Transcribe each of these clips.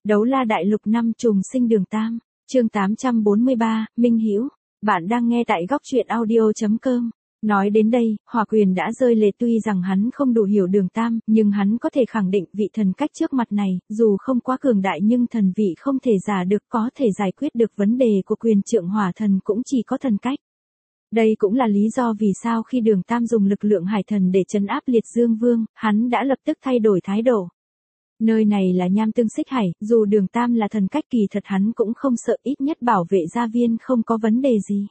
Đấu la đại lục năm trùng sinh đường Tam, chương 843, Minh Hữu. Bạn đang nghe tại góc truyện audio.com. Nói đến đây, Hỏa Quyền đã rơi lệ, tuy rằng hắn không đủ hiểu đường Tam, nhưng hắn có thể khẳng định vị thần cách trước mặt này, dù không quá cường đại nhưng thần vị không thể giả được, có thể giải quyết được vấn đề của quyền trượng hỏa thần cũng chỉ có thần cách. Đây cũng là lý do vì sao khi đường Tam dùng lực lượng hải thần để trấn áp Liệt Dương Vương, hắn đã lập tức thay đổi thái độ. Nơi này là Nham Tương Xích Hải, dù đường Tam là thần cách kỳ thật hắn cũng không sợ, ít nhất bảo vệ gia viên không có vấn đề gì.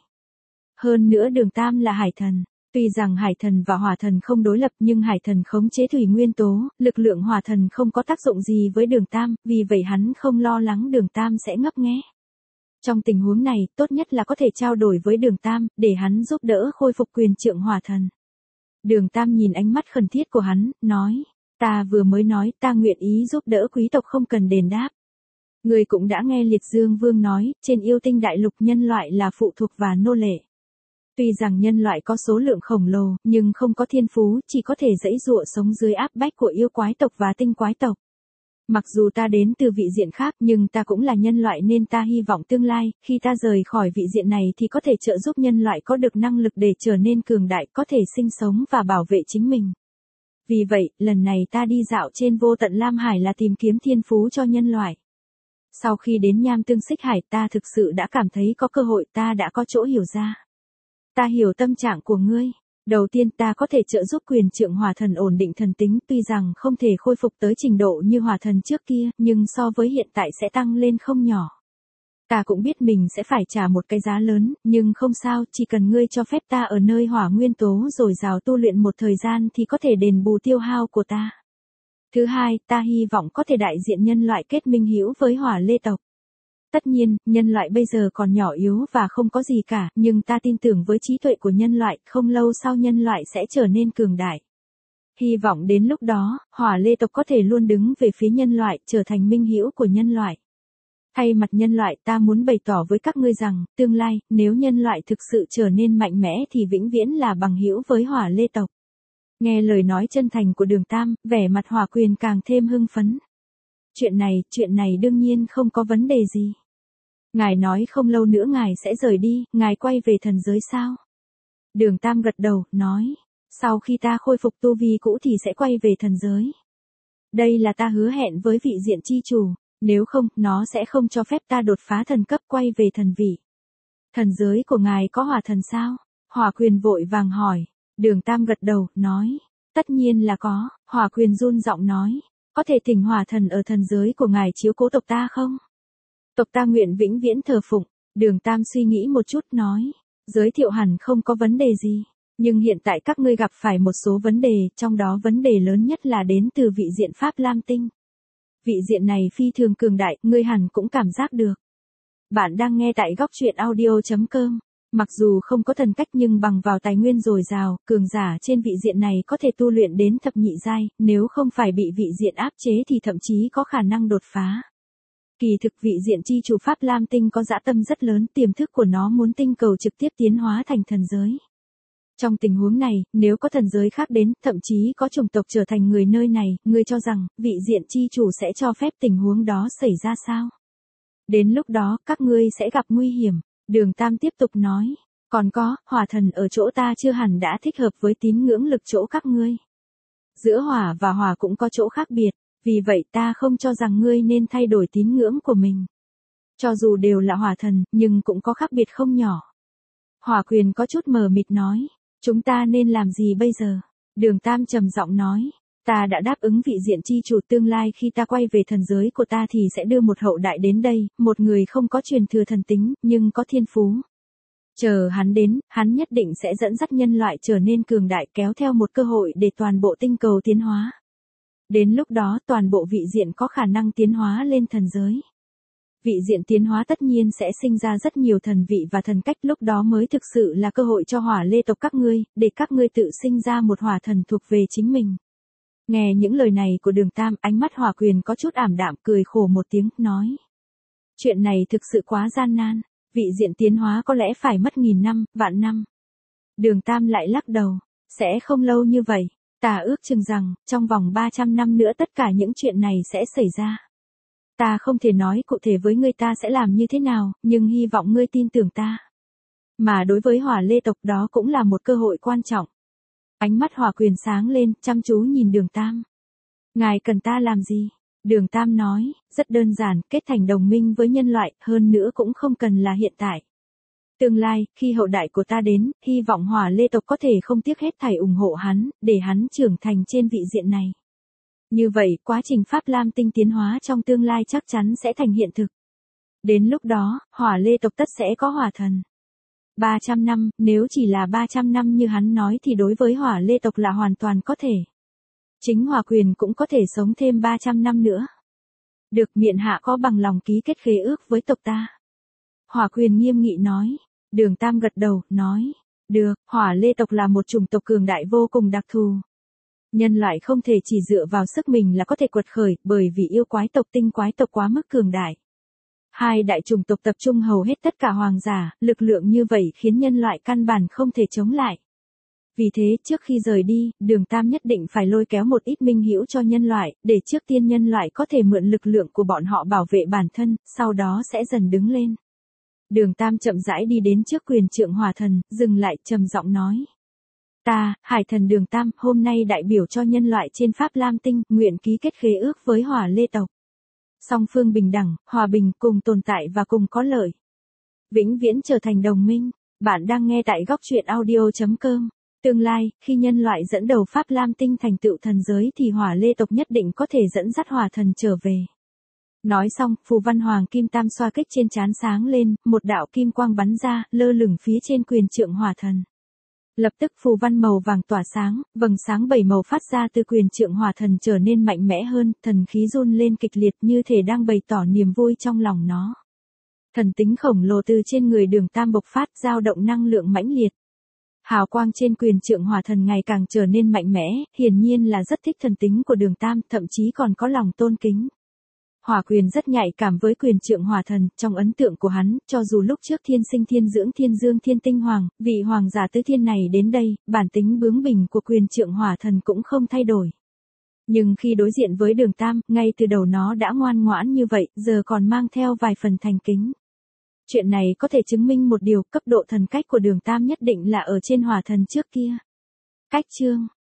Hơn nữa đường Tam là hải thần, tuy rằng hải thần và hỏa thần không đối lập nhưng hải thần khống chế thủy nguyên tố, lực lượng hỏa thần không có tác dụng gì với đường Tam, vì vậy hắn không lo lắng đường Tam sẽ ngấp nghé. Trong tình huống này, tốt nhất là có thể trao đổi với đường Tam, để hắn giúp đỡ khôi phục quyền trượng hỏa thần. Đường Tam nhìn ánh mắt khẩn thiết của hắn, nói. Ta vừa mới nói ta nguyện ý giúp đỡ quý tộc không cần đền đáp. Người cũng đã nghe Liệt Dương Vương nói, trên yêu tinh đại lục nhân loại là phụ thuộc và nô lệ. Tuy rằng nhân loại có số lượng khổng lồ, nhưng không có thiên phú, chỉ có thể giãy giụa sống dưới áp bách của yêu quái tộc và tinh quái tộc. Mặc dù ta đến từ vị diện khác nhưng ta cũng là nhân loại nên ta hy vọng tương lai, khi ta rời khỏi vị diện này thì có thể trợ giúp nhân loại có được năng lực để trở nên cường đại, có thể sinh sống và bảo vệ chính mình. Vì vậy, lần này ta đi dạo trên vô tận Lam Hải là tìm kiếm thiên phú cho nhân loại. Sau khi đến Nham Tương Xích Hải ta thực sự đã cảm thấy có cơ hội, ta đã có chỗ hiểu ra. Ta hiểu tâm trạng của ngươi. Đầu tiên ta có thể trợ giúp quyền trượng hỏa thần ổn định thần tính, tuy rằng không thể khôi phục tới trình độ như hỏa thần trước kia, nhưng so với hiện tại sẽ tăng lên không nhỏ. Ta cũng biết mình sẽ phải trả một cái giá lớn, nhưng không sao, chỉ cần ngươi cho phép ta ở nơi hỏa nguyên tố dồi dào tu luyện một thời gian thì có thể đền bù tiêu hao của ta. Thứ hai, ta hy vọng có thể đại diện nhân loại kết minh hữu với hỏa lê tộc. Tất nhiên, nhân loại bây giờ còn nhỏ yếu và không có gì cả, nhưng ta tin tưởng với trí tuệ của nhân loại, không lâu sau nhân loại sẽ trở nên cường đại. Hy vọng đến lúc đó, hỏa lê tộc có thể luôn đứng về phía nhân loại, trở thành minh hữu của nhân loại. Thay mặt nhân loại ta muốn bày tỏ với các ngươi rằng, tương lai, nếu nhân loại thực sự trở nên mạnh mẽ thì vĩnh viễn là bằng hữu với hỏa lê tộc. Nghe lời nói chân thành của đường Tam, vẻ mặt Hỏa Quyền càng thêm hưng phấn. Chuyện này đương nhiên không có vấn đề gì. Ngài nói không lâu nữa ngài sẽ rời đi, ngài quay về thần giới sao? Đường Tam gật đầu, nói, sau khi ta khôi phục tu vi cũ thì sẽ quay về thần giới. Đây là ta hứa hẹn với vị diện chi chủ. Nếu không, nó sẽ không cho phép ta đột phá thần cấp quay về thần vị. Thần giới của ngài có hỏa thần sao? Hỏa Quyền vội vàng hỏi. Đường Tam gật đầu, nói. Tất nhiên là có. Hỏa Quyền run giọng nói. Có thể thỉnh hỏa thần ở thần giới của ngài chiếu cố tộc ta không? Tộc ta nguyện vĩnh viễn thờ phụng. Đường Tam suy nghĩ một chút nói. Giới thiệu hẳn không có vấn đề gì. Nhưng hiện tại các ngươi gặp phải một số vấn đề, trong đó vấn đề lớn nhất là đến từ vị diện Pháp Lam Tinh. Vị diện này phi thường cường đại, ngươi hẳn cũng cảm giác được. Bạn đang nghe tại góc truyện audio.com. Mặc dù không có thần cách nhưng bằng vào tài nguyên dồi dào, cường giả trên vị diện này có thể tu luyện đến thập nhị giai, nếu không phải bị vị diện áp chế thì thậm chí có khả năng đột phá. Kỳ thực vị diện chi chủ Pháp Lam Tinh có dã tâm rất lớn, tiềm thức của nó muốn tinh cầu trực tiếp tiến hóa thành thần giới. Trong tình huống này, nếu có thần giới khác đến, thậm chí có chủng tộc trở thành người nơi này, ngươi cho rằng, vị diện chi chủ sẽ cho phép tình huống đó xảy ra sao? Đến lúc đó, các ngươi sẽ gặp nguy hiểm. Đường Tam tiếp tục nói. Còn có, hỏa thần ở chỗ ta chưa hẳn đã thích hợp với tín ngưỡng lực chỗ các ngươi. Giữa hỏa và hỏa cũng có chỗ khác biệt, vì vậy ta không cho rằng ngươi nên thay đổi tín ngưỡng của mình. Cho dù đều là hỏa thần, nhưng cũng có khác biệt không nhỏ. Hỏa Quyền có chút mờ mịt nói. Chúng ta nên làm gì bây giờ? Đường Tam trầm giọng nói. Ta đã đáp ứng vị diện chi chủ, tương lai khi ta quay về thần giới của ta thì sẽ đưa một hậu đại đến đây, một người không có truyền thừa thần tính, nhưng có thiên phú. Chờ hắn đến, hắn nhất định sẽ dẫn dắt nhân loại trở nên cường đại, kéo theo một cơ hội để toàn bộ tinh cầu tiến hóa. Đến lúc đó toàn bộ vị diện có khả năng tiến hóa lên thần giới. Vị diện tiến hóa tất nhiên sẽ sinh ra rất nhiều thần vị và thần cách, lúc đó mới thực sự là cơ hội cho hỏa lê tộc các ngươi, để các ngươi tự sinh ra một hỏa thần thuộc về chính mình. Nghe những lời này của đường Tam, ánh mắt Hỏa Quyền có chút ảm đạm, cười khổ một tiếng, nói. Chuyện này thực sự quá gian nan, vị diện tiến hóa có lẽ phải mất 1000 năm, vạn năm. Đường Tam lại lắc đầu, sẽ không lâu như vậy, ta ước chừng rằng, trong vòng 300 năm nữa tất cả những chuyện này sẽ xảy ra. Ta không thể nói cụ thể với ngươi ta sẽ làm như thế nào, nhưng hy vọng ngươi tin tưởng ta. Mà đối với Hỏa Lê tộc đó cũng là một cơ hội quan trọng. Ánh mắt Hỏa Quyền sáng lên, chăm chú nhìn Đường Tam. Ngài cần ta làm gì? Đường Tam nói, rất đơn giản, kết thành đồng minh với nhân loại, hơn nữa cũng không cần là hiện tại. Tương lai, khi hậu đại của ta đến, hy vọng Hỏa Lê tộc có thể không tiếc hết thảy ủng hộ hắn, để hắn trưởng thành trên vị diện này. Như vậy, quá trình Pháp Lam Tinh tiến hóa trong tương lai chắc chắn sẽ thành hiện thực. Đến lúc đó, Hỏa Lê tộc tất sẽ có hỏa thần. 300 năm, nếu chỉ là 300 năm như hắn nói thì đối với Hỏa Lê tộc là hoàn toàn có thể. Chính Hỏa Quyền cũng có thể sống thêm 300 năm nữa. Được, miện hạ có bằng lòng ký kết khế ước với tộc ta. Hỏa Quyền nghiêm nghị nói. Đường Tam gật đầu, nói. Được, Hỏa Lê tộc là một chủng tộc cường đại vô cùng đặc thù. Nhân loại không thể chỉ dựa vào sức mình là có thể quật khởi, bởi vì yêu quái tộc tinh quái tộc quá mức cường đại. Hai đại chủng tộc tập trung hầu hết tất cả hoàng giả, lực lượng như vậy khiến nhân loại căn bản không thể chống lại. Vì thế, trước khi rời đi, Đường Tam nhất định phải lôi kéo một ít minh hữu cho nhân loại, để trước tiên nhân loại có thể mượn lực lượng của bọn họ bảo vệ bản thân, sau đó sẽ dần đứng lên. Đường Tam chậm rãi đi đến trước Quyền Trượng Hỏa Thần, dừng lại trầm giọng nói. Ta, Hải Thần Đường Tam, hôm nay đại biểu cho nhân loại trên Pháp Lam Tinh, nguyện ký kết khế ước với Hỏa Lê tộc. Song phương bình đẳng, hòa bình, cùng tồn tại và cùng có lợi. Vĩnh viễn trở thành đồng minh. Bạn đang nghe tại góc truyện audio.com. Tương lai, khi nhân loại dẫn đầu Pháp Lam Tinh thành tựu thần giới thì Hỏa Lê tộc nhất định có thể dẫn dắt hỏa thần trở về. Nói xong, phù văn hoàng kim tam xoa kích trên trán sáng lên, một đạo kim quang bắn ra, lơ lửng phía trên Quyền Trượng Hỏa Thần. Lập tức phù văn màu vàng tỏa sáng, vầng sáng 7 màu phát ra từ Quyền Trượng Hỏa Thần trở nên mạnh mẽ hơn, thần khí run lên kịch liệt như thể đang bày tỏ niềm vui trong lòng nó. Thần tính khổng lồ từ trên người Đường Tam bộc phát, dao động năng lượng mãnh liệt. Hào quang trên Quyền Trượng Hỏa Thần ngày càng trở nên mạnh mẽ, hiển nhiên là rất thích thần tính của Đường Tam, thậm chí còn có lòng tôn kính. Hỏa Quyền rất nhạy cảm với Quyền Trượng Hỏa Thần, trong ấn tượng của hắn, cho dù lúc trước thiên sinh thiên dưỡng thiên dương thiên tinh hoàng, vị hoàng giả tứ thiên này đến đây, bản tính bướng bỉnh của Quyền Trượng Hỏa Thần cũng không thay đổi. Nhưng khi đối diện với Đường Tam, ngay từ đầu nó đã ngoan ngoãn như vậy, giờ còn mang theo vài phần thành kính. Chuyện này có thể chứng minh một điều, cấp độ thần cách của Đường Tam nhất định là ở trên Hỏa Thần trước kia. Cách chương